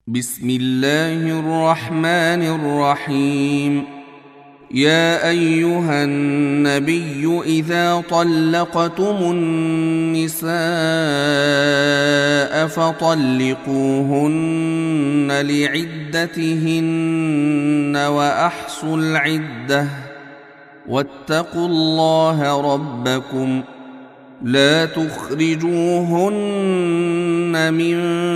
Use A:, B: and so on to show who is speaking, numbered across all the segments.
A: بسم الله الرحمن الرحيم. يا أيها النبي إذا طلقتم النساء فطلقوهن لعدتهن وأحصوا العدة واتقوا الله ربكم لا تخرجوهن من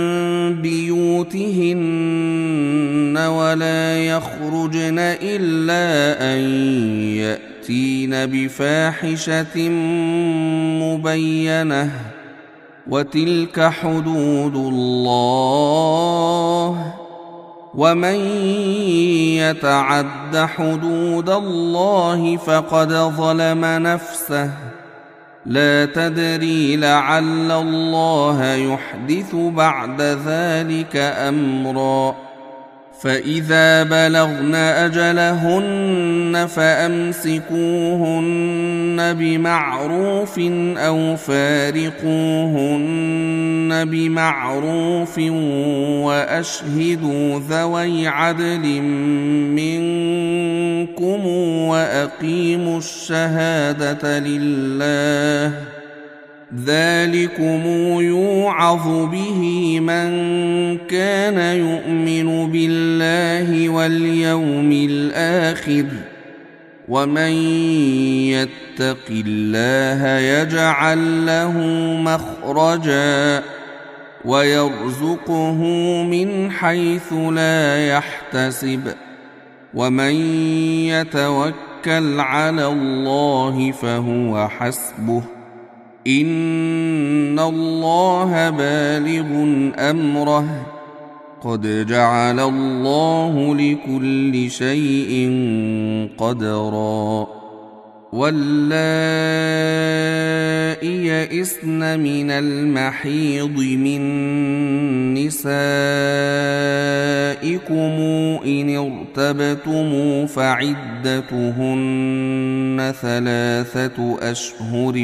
A: بيوتهن ولا يخرجن إلا أن يأتين بفاحشة مبينة وتلك حدود الله ومن يتعد حدود الله فقد ظلم نفسه لا تدري لعل الله يحدث بعد ذلك أمرا. فإذا بلغن أجلهن فأمسكوهن بمعروف أو فارقوهن بمعروف وأشهدوا ذوي عدل منكم وأقيموا الشهادة لله ذلكم يوعظ به من كان يؤمن بالله واليوم الآخر ومن يتق الله يجعل له مخرجا ويرزقه من حيث لا يحتسب ومن يتوكل على الله فهو حسبه إن الله بالغ أمره قد جعل الله لكل شيء قدرا. واللائي يئسن من المحيض من نسائكم إن ارتبتم فعدتهن 3 أشهر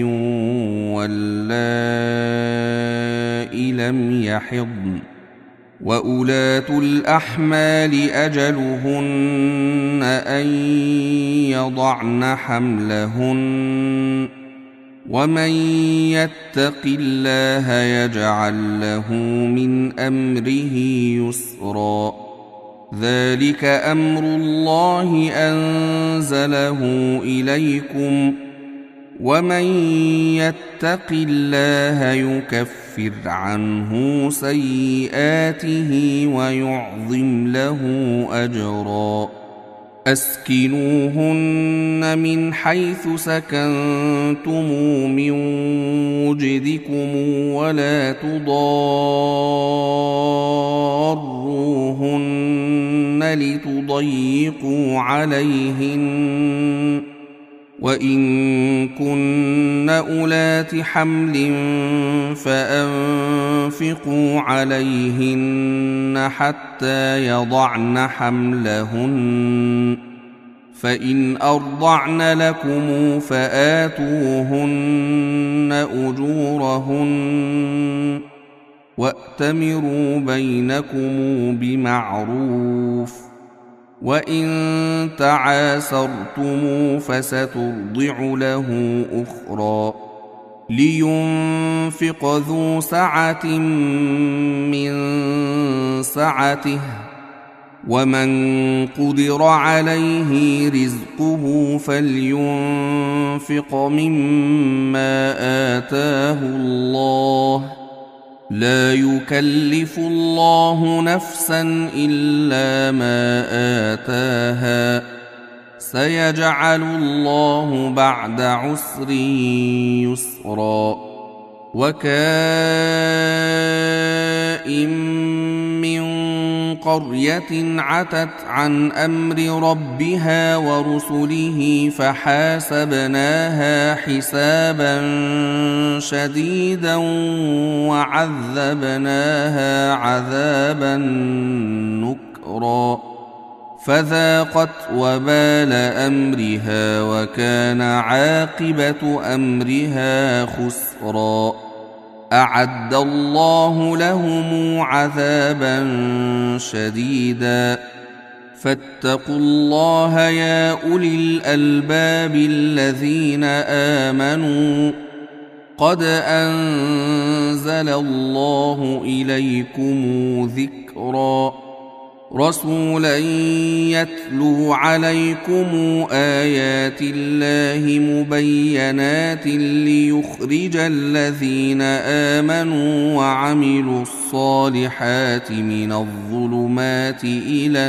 A: واللائي لم يحضن وأولاة الأحمال أجلهن أن يضعن حملهن ومن يتق الله يجعل له من أمره يسرا. ذلك أمر الله أنزله إليكم ومن يتق الله يكفر عنه سيئاته ويعظم له أجرا. أسكنوهن من حيث سكنتم من وجدكم ولا تضاروهن لتضيقوا عليهن وإن كن أولات حمل فأنفقوا عليهن حتى يضعن حملهن فإن أرضعن لكم فآتوهن أجورهن وأتمروا بينكم بمعروف وإن تعاسرتم فسترضع له أخرى. لينفق ذو سعة من سعته ومن قدر عليه رزقه فلينفق مما آتاه الله لا يكلف الله نفسا إلا ما آتاها سيجعل الله بعد عسر يسرا. وكائن من قرية عتت عن أمر ربها ورسله فحاسبناها حسابا شديدا وعذبناها عذابا نكرا فذاقت وبال أمرها وكان عاقبة أمرها خسرا. أعد الله لهم عذابا شديدا فاتقوا الله يا أولي الألباب الذين آمنوا قد أنزل الله إليكم ذكرا رسولا يتلو عليكم آيات الله مبينات ليخرج الذين آمنوا وعملوا الصالحات من الظلمات إلى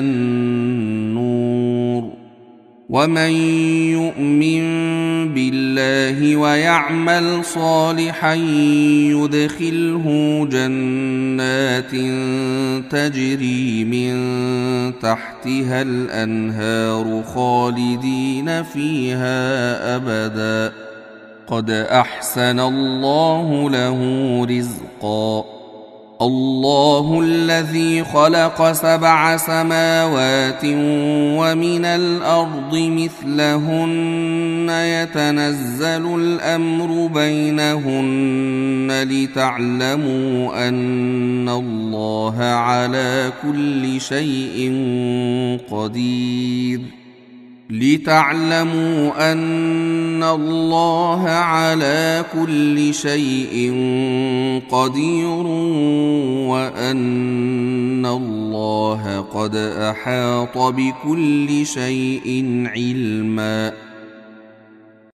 A: النور ومن يؤمن بالله ويعمل صالحا يدخله جنات تجري من تحتها الأنهار خالدين فيها أبدا قد أحسن الله له رزقا الله الذي خلق 7 سماوات ومن الأرض مثلهن يتنزل الأمر بينهن لتعلموا أن الله على كل شيء قدير وأن الله قد أحاط بكل شيء علما